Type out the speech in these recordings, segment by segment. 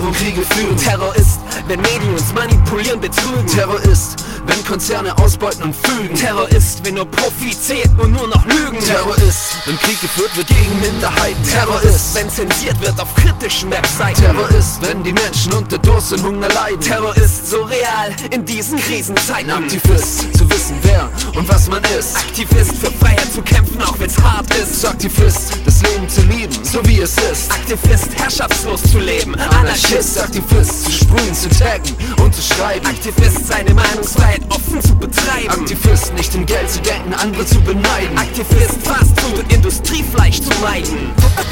Regierung Kriege führen. Terror ist, wenn Medien uns manipulieren, betrügen. Terror ist, wenn Konzerne ausbeuten und fügen. Terror ist, wenn nur Profit zählt und nur noch Lügen. Terror ist, wenn Krieg geführt wird gegen Minderheiten. Terror ist, wenn zensiert wird auf kritischen Webseiten. Terror ist, wenn die Menschen unter Durst und Hunger leiden. Terror ist so real in diesen Krisenzeiten. Aktivist, zu wissen wer und was man ist. Aktivist, für Freiheit zu kämpfen, auch wenn's hart ist. Aktivist, das Leben zu lieben, so wie es ist. Aktivist, herrschaftslos zu leben. Anarchist, Aktivist, zu sprühen, zu taggen und zu schreiben. Aktivist, seine Meinungsfreiheit offen zu betreiben. Aktivist, nicht im Geld zu denken, andere zu beneiden. Aktivist, Fastfood und Industriefleisch zu meiden.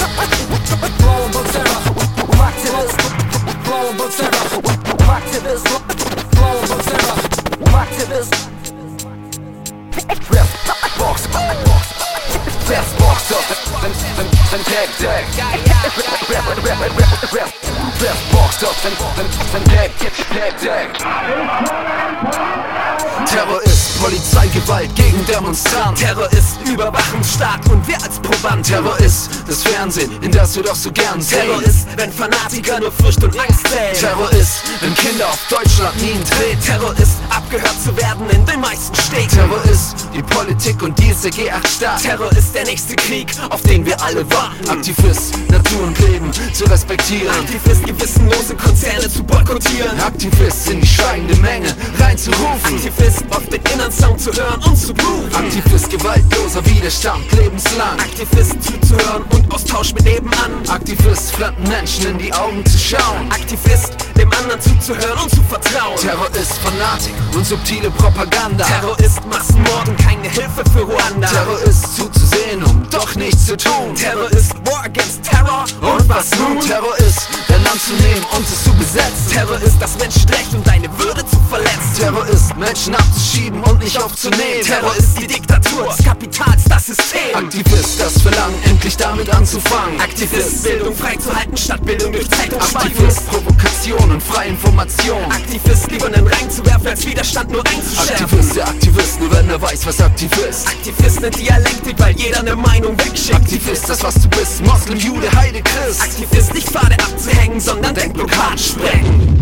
Terror ist Polizeigewalt gegen Demonstranten. Terror ist Überwachungsstaat und wir als Proband. Terror ist das Fernsehen, in das wir doch so gern sehen. Terror ist, wenn Fanatiker nur Furcht und Angst zählen. Terror ist, wenn Kinder auf Deutschland Minen drehen. Terror ist, abgehört zu werden in den meisten Städten. Terror ist die Politik und die ist der G8-Staat. Terror ist der nächste Krieg, auf den wir alle warten. Aktivist, Natur und Leben zu respektieren. Aktivist, gewissenlose Konzerne zu boykottieren. Aktivist, in die schweigende Menge reinzurufen. Aktivist, auf den inneren Sound zu hören und zu grooven. Aktivist, gewaltloser Widerstand lebenslang. Aktivist, zuzuhören und Austausch mit nebenan. Aktivist, fremden Menschen in die Augen zu schauen. Aktivist, dem anderen zuzuhören und zu vertrauen. Terror ist Fanatik und subtile Propaganda. Terror ist Massenmord und keine Hilfe für Ruanda. Terror ist zuzusehen, um doch nichts zu tun. Terror ist War against Terror. Und was nun? Terror ist, dein Land zu nehmen und es zu besetzen. Terror ist das Menschenrecht und deine Würde zu verletzen. Terror ist, Menschen abzuschieben und nicht aufzunehmen. Terror ist die Diktatur des Kapitals, das System. Aktivist, das Verlangen, endlich damit anzufangen. Aktivist, Bildung freizuhalten statt Bildung durch Zeitungsspalten. Aktivist, Provokation und freie Information. Aktivist, lieber einen reinzuwerfen, als Widerstand nur einzuschärfen. Aktivist, der Aktivist, nur wenn er weiß, was aktiv ist. Aktivist, eine Dialektik, weil jeder eine Meinung wegschickt. Aktivist, das was du bist, Moslem, Jude, Heide, Christ. Aktivist, nicht Pfade abzuhängen, sondern Denkblockaden sprengen.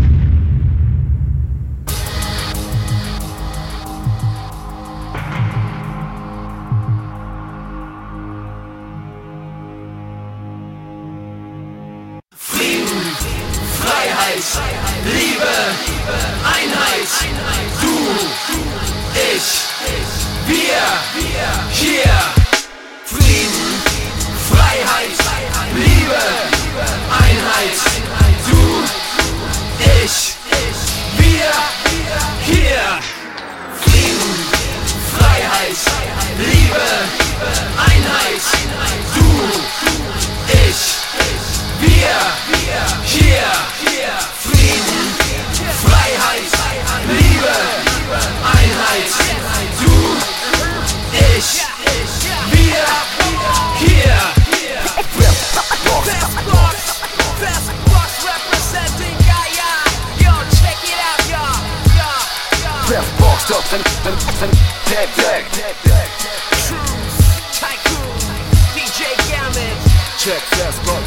Frieden, Freiheit, Liebe, Einheit. Du, ich, wir, hier. Frieden, Freiheit, Liebe, Einheit. Du, ich, wir, hier. Frieden, Freiheit, Liebe, Einheit. Du, ich, wir, hier. Frieden, Freiheit, Liebe, Einheit. Du, ich, wir, hier. Fastbox representing Gaia. Yo, check it out, yo. Boxed up and tag. Truth, Tycoon, DJ Gamut. Check Fastbox.